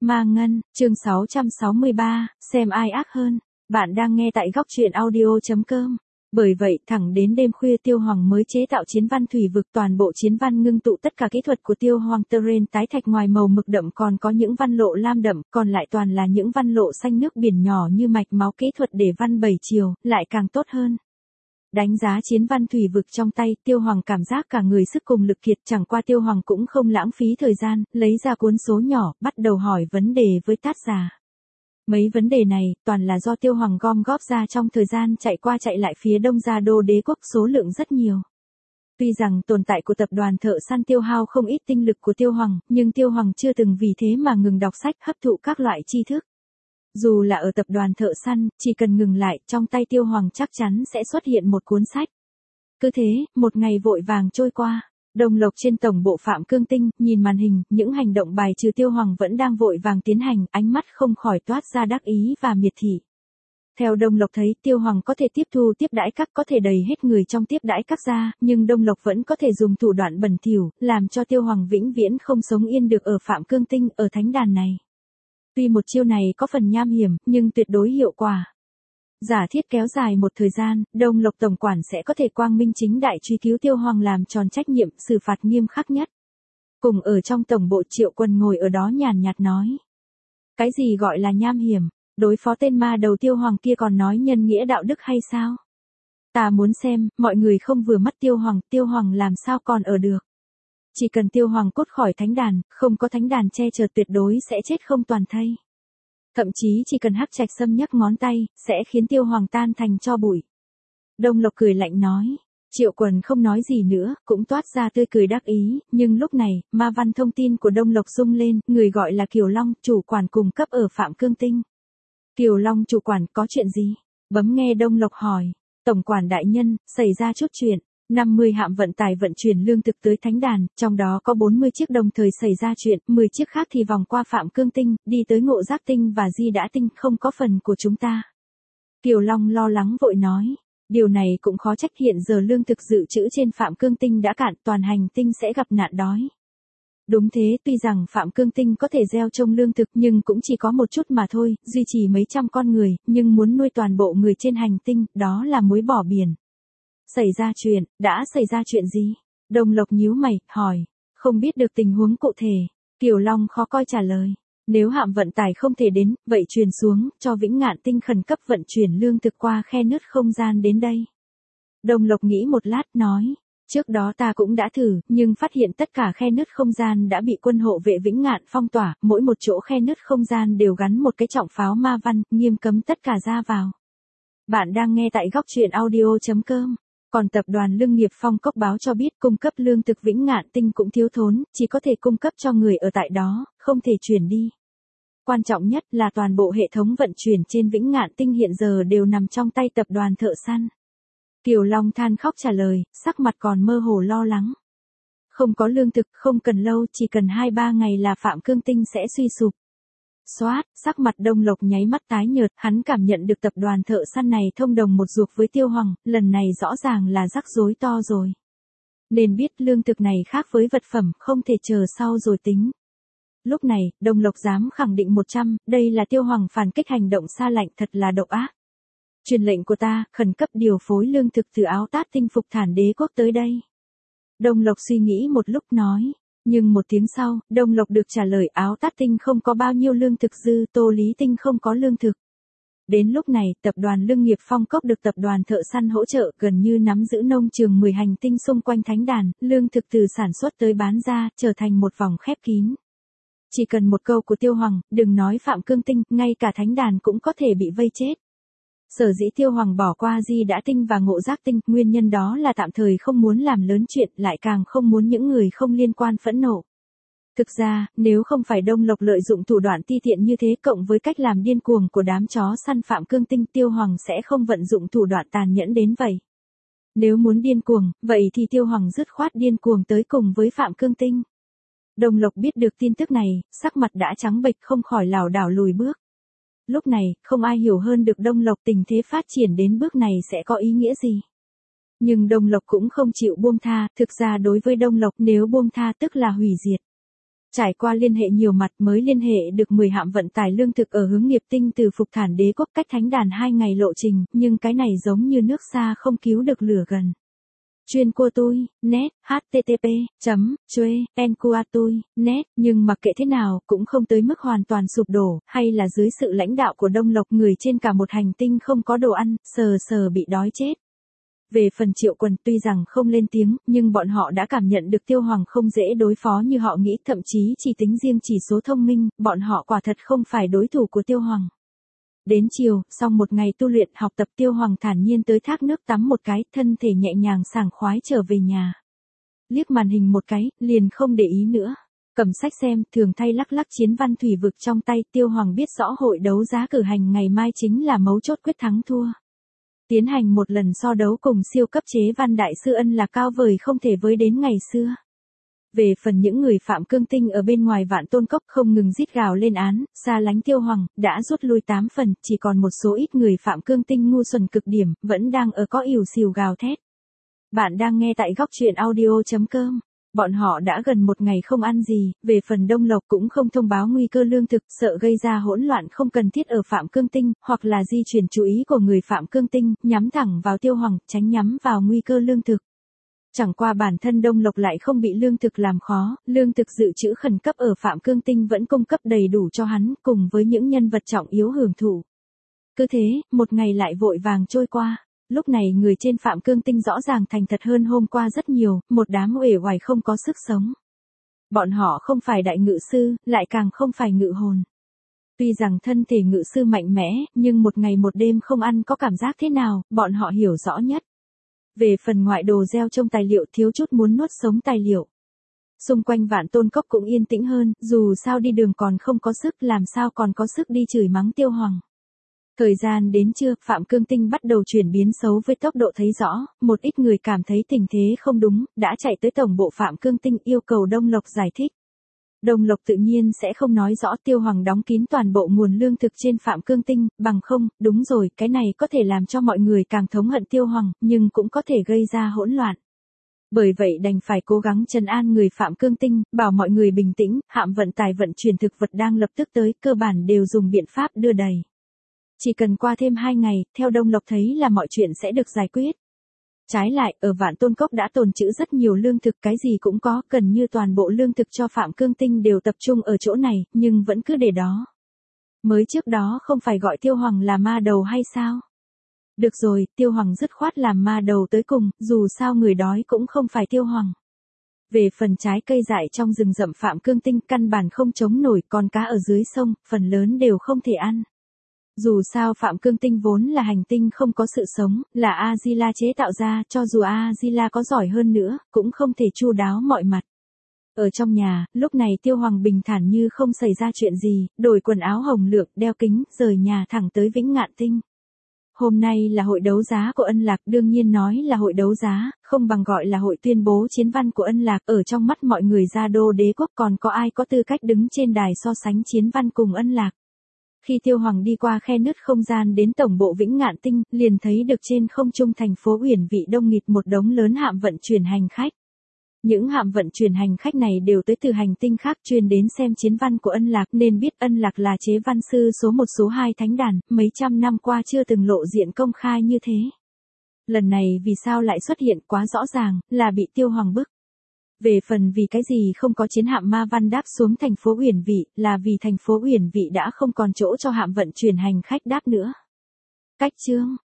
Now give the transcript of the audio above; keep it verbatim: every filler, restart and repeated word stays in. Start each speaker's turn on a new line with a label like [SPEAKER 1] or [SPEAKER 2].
[SPEAKER 1] Ma Ngân, chương sáu trăm sáu mươi ba, xem ai ác hơn. Bạn đang nghe tại góc truyện audio chấm com. Bởi vậy, thẳng đến đêm khuya Tiêu Hoàng mới chế tạo chiến văn thủy vực, toàn bộ chiến văn ngưng tụ tất cả kỹ thuật của Tiêu Hoàng Terrain tái thạch, ngoài màu mực đậm còn có những văn lộ lam đậm, còn lại toàn là những văn lộ xanh nước biển nhỏ như mạch máu, kỹ thuật để văn bảy chiều, lại càng tốt hơn. Đánh giá chiến văn thủy vực trong tay, Tiêu Hoàng cảm giác cả người sức cùng lực kiệt, chẳng qua Tiêu Hoàng cũng không lãng phí thời gian, lấy ra cuốn số nhỏ, bắt đầu hỏi vấn đề với Tát Già. Mấy vấn đề này, toàn là do Tiêu Hoàng gom góp ra trong thời gian chạy qua chạy lại phía đông Gia Đô đế quốc, số lượng rất nhiều. Tuy rằng tồn tại của tập đoàn thợ săn tiêu hao không ít tinh lực của Tiêu Hoàng, nhưng Tiêu Hoàng chưa từng vì thế mà ngừng đọc sách, hấp thụ các loại tri thức. Dù là ở tập đoàn thợ săn, chỉ cần ngừng lại, trong tay Tiêu Hoàng chắc chắn sẽ xuất hiện một cuốn sách. Cứ thế, một ngày vội vàng trôi qua. Đồng Lộc trên tổng bộ Phạm Cương Tinh, nhìn màn hình, những hành động bài trừ Tiêu Hoàng vẫn đang vội vàng tiến hành, ánh mắt không khỏi toát ra đắc ý và miệt thị. Theo Đồng Lộc thấy, Tiêu Hoàng có thể tiếp thu tiếp đãi các, có thể đầy hết người trong tiếp đãi các ra, nhưng Đồng Lộc vẫn có thể dùng thủ đoạn bẩn thỉu, làm cho Tiêu Hoàng vĩnh viễn không sống yên được ở Phạm Cương Tinh, ở thánh đàn này. Tuy một chiêu này có phần nham hiểm, nhưng tuyệt đối hiệu quả. Giả thiết kéo dài một thời gian, Đồng Lộc tổng quản sẽ có thể quang minh chính đại truy cứu Tiêu Hoàng, làm tròn trách nhiệm, xử phạt nghiêm khắc nhất. Cùng ở trong tổng bộ, Triệu Quân ngồi ở đó nhàn nhạt nói. Cái gì gọi là nham hiểm, đối phó tên ma đầu Tiêu Hoàng kia còn nói nhân nghĩa đạo đức hay sao? Ta muốn xem, mọi người không vừa mắt Tiêu Hoàng, Tiêu Hoàng làm sao còn ở được. Chỉ cần Tiêu Hoàng cút khỏi thánh đàn, không có thánh đàn che chở, tuyệt đối sẽ chết không toàn thây. Thậm chí chỉ cần Hắc Trạch Sâm nhấc ngón tay, sẽ khiến Tiêu Hoàng tan thành tro bụi. Đồng Lộc cười lạnh nói. Triệu Quần không nói gì nữa, cũng toát ra tươi cười đắc ý, nhưng lúc này, ma văn thông tin của Đồng Lộc rung lên, người gọi là Kiều Long, chủ quản cung cấp ở Phạm Cương Tinh. Kiều Long chủ quản, có chuyện gì? Bấm nghe Đồng Lộc hỏi. Tổng quản đại nhân, xảy ra chút chuyện. năm mươi hạm vận tải vận chuyển lương thực tới thánh đàn, trong đó có bốn mươi chiếc đồng thời xảy ra chuyện, mười chiếc khác thì vòng qua Phạm Cương Tinh, đi tới Ngộ Giác Tinh và Di Đã Tinh, không có phần của chúng ta. Kiều Long lo lắng vội nói, điều này cũng khó trách, hiện giờ lương thực dự trữ trên Phạm Cương Tinh đã cạn, toàn hành tinh sẽ gặp nạn đói. Đúng thế, tuy rằng Phạm Cương Tinh có thể gieo trồng lương thực nhưng cũng chỉ có một chút mà thôi, duy trì mấy trăm con người, nhưng muốn nuôi toàn bộ người trên hành tinh, đó là muối bỏ biển. Xảy ra chuyện, đã xảy ra chuyện gì? Đồng Lộc nhíu mày, hỏi. Không biết được tình huống cụ thể. Kiều Long khó coi trả lời. Nếu hạm vận tải không thể đến, vậy truyền xuống, cho Vĩnh Ngạn Tinh khẩn cấp vận chuyển lương thực qua khe nứt không gian đến đây. Đồng Lộc nghĩ một lát, nói. Trước đó ta cũng đã thử, nhưng phát hiện tất cả khe nứt không gian đã bị quân hộ vệ Vĩnh Ngạn phong tỏa, mỗi một chỗ khe nứt không gian đều gắn một cái trọng pháo ma văn, nghiêm cấm tất cả ra vào. Bạn đang nghe tại góc truyện audio chấm com. Còn tập đoàn Lương Nghiệp Phong Cốc báo cho biết cung cấp lương thực Vĩnh Ngạn Tinh cũng thiếu thốn, chỉ có thể cung cấp cho người ở tại đó, không thể chuyển đi. Quan trọng nhất là toàn bộ hệ thống vận chuyển trên Vĩnh Ngạn Tinh hiện giờ đều nằm trong tay tập đoàn thợ săn. Kiều Long than khóc trả lời, sắc mặt còn mơ hồ lo lắng. Không có lương thực, không cần lâu, chỉ cần hai ba ngày là Phạm Cương Tinh sẽ suy sụp. Xoát, sắc mặt Đồng Lộc nháy mắt tái nhợt, hắn cảm nhận được tập đoàn thợ săn này thông đồng một ruột với Tiêu Hoàng, lần này rõ ràng là rắc rối to rồi. Nên biết lương thực này khác với vật phẩm, không thể chờ sau rồi tính. Lúc này, Đồng Lộc dám khẳng định một trăm, đây là Tiêu Hoàng phản kích, hành động xa lạnh thật là độc ác. Truyền lệnh của ta, khẩn cấp điều phối lương thực từ Áo Tát Tinh phục Thản Đế quốc tới đây. Đồng Lộc suy nghĩ một lúc nói. Nhưng một tiếng sau, Đồng Lộc được trả lời Áo Tát Tinh không có bao nhiêu lương thực dư, Tô Lý Tinh không có lương thực. Đến lúc này, tập đoàn Lương Nghiệp Phong Cốc được tập đoàn thợ săn hỗ trợ, gần như nắm giữ nông trường mười hành tinh xung quanh thánh đàn, lương thực từ sản xuất tới bán ra, trở thành một vòng khép kín. Chỉ cần một câu của Tiêu Hoàng, đừng nói Phạm Cương Tinh, ngay cả thánh đàn cũng có thể bị vây chết. Sở dĩ Tiêu Hoàng bỏ qua Di Đã Tinh và Ngộ Giác Tinh, nguyên nhân đó là tạm thời không muốn làm lớn chuyện, lại càng không muốn những người không liên quan phẫn nộ. Thực ra, nếu không phải Đồng Lộc lợi dụng thủ đoạn ti tiện như thế, cộng với cách làm điên cuồng của đám chó săn Phạm Cương Tinh, Tiêu Hoàng sẽ không vận dụng thủ đoạn tàn nhẫn đến vậy. Nếu muốn điên cuồng, vậy thì Tiêu Hoàng dứt khoát điên cuồng tới cùng với Phạm Cương Tinh. Đồng Lộc biết được tin tức này, sắc mặt đã trắng bệch, không khỏi lảo đảo lùi bước. Lúc này, không ai hiểu hơn được Đồng Lộc tình thế phát triển đến bước này sẽ có ý nghĩa gì. Nhưng Đồng Lộc cũng không chịu buông tha, thực ra đối với Đồng Lộc nếu buông tha tức là hủy diệt. Trải qua liên hệ nhiều mặt mới liên hệ được mười hạm vận tải lương thực ở hướng Nghiệp Tinh từ Phục Thản Đế quốc cách Thánh Đàn hai ngày lộ trình, nhưng cái này giống như nước xa không cứu được lửa gần. Chuyên của tôi, net, http, chấm, chuê, enqua tôi, net, nhưng mặc kệ thế nào, cũng không tới mức hoàn toàn sụp đổ, hay là dưới sự lãnh đạo của Đông Lộc người trên cả một hành tinh không có đồ ăn, sờ sờ bị đói chết. Về phần Triệu Quần tuy rằng không lên tiếng, nhưng bọn họ đã cảm nhận được Tiêu Hoàng không dễ đối phó như họ nghĩ, thậm chí chỉ tính riêng chỉ số thông minh, bọn họ quả thật không phải đối thủ của Tiêu Hoàng. Đến chiều, sau một ngày tu luyện học tập Tiêu Hoàng thản nhiên tới thác nước tắm một cái, thân thể nhẹ nhàng sảng khoái trở về nhà. Liếc màn hình một cái, liền không để ý nữa. Cầm sách xem, thường thay lắc lắc chiến văn thủy vực trong tay, Tiêu Hoàng biết rõ hội đấu giá cử hành ngày mai chính là mấu chốt quyết thắng thua. Tiến hành một lần so đấu cùng siêu cấp chế văn đại sư Ân Lạc cao vời không thể với đến ngày xưa. Về phần những người phạm cương tinh ở bên ngoài Vạn Tôn Cốc không ngừng rít gào lên án, xa lánh Tiêu Hoàng, đã rút lui tám phần, chỉ còn một số ít người phạm cương tinh ngu xuẩn cực điểm, vẫn đang ở có ỉu xìu gào thét. Bạn đang nghe tại góc truyện audio chấm com. Bọn họ đã gần một ngày không ăn gì, về phần Đông Lộc cũng không thông báo nguy cơ lương thực, sợ gây ra hỗn loạn không cần thiết ở Phạm Cương Tinh, hoặc là di chuyển chú ý của người Phạm Cương Tinh, nhắm thẳng vào Tiêu Hoàng, tránh nhắm vào nguy cơ lương thực. Chẳng qua bản thân Đông Lộc lại không bị lương thực làm khó, lương thực dự trữ khẩn cấp ở Phạm Cương Tinh vẫn cung cấp đầy đủ cho hắn, cùng với những nhân vật trọng yếu hưởng thụ. Cứ thế, một ngày lại vội vàng trôi qua. Lúc này người trên Phạm Cương Tinh rõ ràng thành thật hơn hôm qua rất nhiều, một đám uể oải không có sức sống. Bọn họ không phải đại ngự sư, lại càng không phải ngự hồn. Tuy rằng thân thể ngự sư mạnh mẽ, nhưng một ngày một đêm không ăn có cảm giác thế nào, bọn họ hiểu rõ nhất. Về phần ngoại đồ gieo trong tài liệu thiếu chút muốn nuốt sống tài liệu. Xung quanh Vạn Tôn Cốc cũng yên tĩnh hơn, dù sao đi đường còn không có sức làm sao còn có sức đi chửi mắng Tiêu Hoàng. Thời gian đến trưa, Phạm Cương Tinh bắt đầu chuyển biến xấu với tốc độ thấy rõ, một ít người cảm thấy tình thế không đúng, đã chạy tới tổng bộ Phạm Cương Tinh yêu cầu Đông Lộc giải thích. Đông Lộc tự nhiên sẽ không nói rõ Tiêu Hoàng đóng kín toàn bộ nguồn lương thực trên Phạm Cương Tinh, bằng không, đúng rồi, cái này có thể làm cho mọi người càng thống hận Tiêu Hoàng, nhưng cũng có thể gây ra hỗn loạn. Bởi vậy đành phải cố gắng trấn an người Phạm Cương Tinh, bảo mọi người bình tĩnh, hạm vận tải vận chuyển thực vật đang lập tức tới, cơ bản đều dùng biện pháp đưa đầy. Chỉ cần qua thêm hai ngày, theo Đông Lộc thấy là mọi chuyện sẽ được giải quyết. Trái lại, ở Vạn Tôn Cốc đã tồn trữ rất nhiều lương thực, cái gì cũng có, gần như toàn bộ lương thực cho Phạm Cương Tinh đều tập trung ở chỗ này, nhưng vẫn cứ để đó. Mới trước đó không phải gọi Tiêu Hoàng là ma đầu hay sao? Được rồi, Tiêu Hoàng dứt khoát làm ma đầu tới cùng, dù sao người đói cũng không phải Tiêu Hoàng. Về phần trái cây dại trong rừng rậm Phạm Cương Tinh căn bản không chống nổi, con cá ở dưới sông, phần lớn đều không thể ăn. Dù sao Phạm Cương Tinh vốn là hành tinh không có sự sống, là A-di-la chế tạo ra, cho dù A-di-la có giỏi hơn nữa, cũng không thể chu đáo mọi mặt. Ở trong nhà, lúc này Tiêu Hoàng bình thản như không xảy ra chuyện gì, đổi quần áo hồng lược, đeo kính, rời nhà thẳng tới Vĩnh Ngạn Tinh. Hôm nay là hội đấu giá của Ân Lạc, đương nhiên nói là hội đấu giá, không bằng gọi là hội tuyên bố chiến văn của Ân Lạc, ở trong mắt mọi người Gia Đô đế quốc còn có ai có tư cách đứng trên đài so sánh chiến văn cùng Ân Lạc. Khi Tiêu Hoàng đi qua khe nứt không gian đến tổng bộ Vĩnh Ngạn Tinh, liền thấy được trên không trung thành phố Uyển Vị đông nghịt một đống lớn hạm vận chuyển hành khách. Những hạm vận chuyển hành khách này đều tới từ hành tinh khác chuyên đến xem chiến văn của Ân Lạc, nên biết Ân Lạc là chế văn sư số một số hai Thánh Đàn, mấy trăm năm qua chưa từng lộ diện công khai như thế. Lần này vì sao lại xuất hiện quá rõ ràng, là bị Tiêu Hoàng bức. Về phần vì cái gì không có chiến hạm Ma Văn đáp xuống thành phố Uyển Vị, là vì thành phố Uyển Vị đã không còn chỗ cho hạm vận chuyển hành khách đáp nữa. Cách chương